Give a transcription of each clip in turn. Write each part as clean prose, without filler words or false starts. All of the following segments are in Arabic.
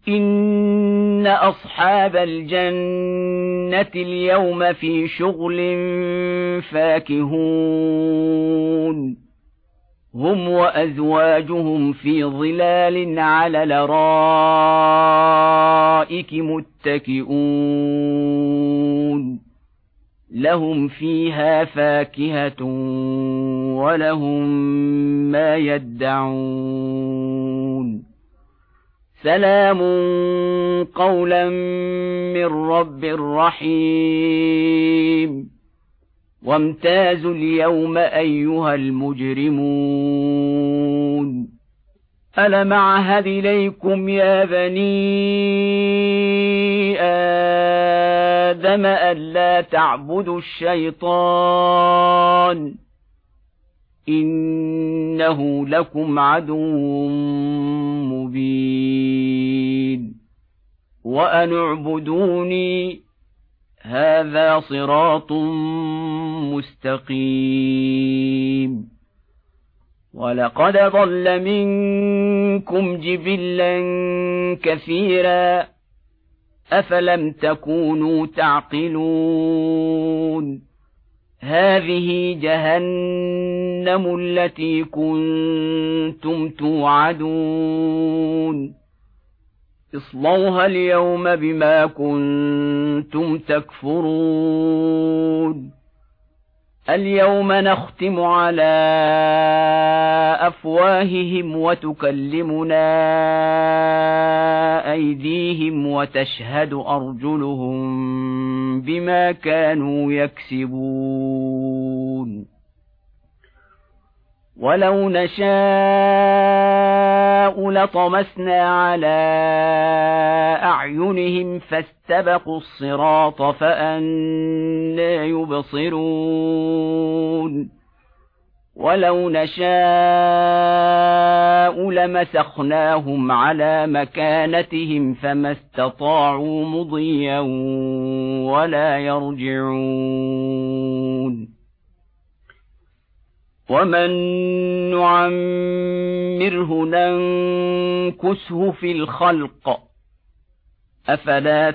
إن أصحاب الجنة اليوم في شغل فاكهون هم وأزواجهم في ظلال على الأرائك متكئون لهم فيها فاكهة ولهم ما يدعون سلام قولا من رب رحيم وامتازوا اليوم أيها المجرمون ألم أعهد إليكم يا بني آدم ألا تعبدوا الشيطان إنه لكم عدو مبين وأن اعبدوني هذا صراط مستقيم ولقد ضل منكم جبلا كثيرا أفلم تكونوا تعقلون هذه جهنم التي كنتم توعدون اصلوها اليوم بما كنتم تكفرون اليوم نختم على أفواههم وتكلمنا أيديهم وتشهد أرجلهم بما كانوا يكسبون ولو نشاء لطمسنا على أعينهم فاستبقوا الصراط فأنى يبصرون ولو نشاء لمسخناهم على مكانتهم فما استطاعوا مضيا ولا يرجعون ومن نعمره ننكسه في الخلق أفلا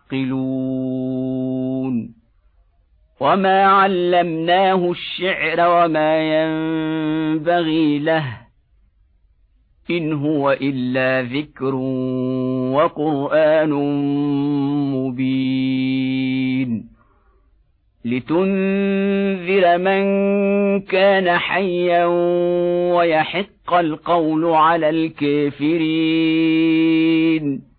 تعقلون وما علمناه الشعر وما ينبغي له إن هو إلا ذكر وقرآن مبين لتنذر من كان حيا ويحق القول على الكافرين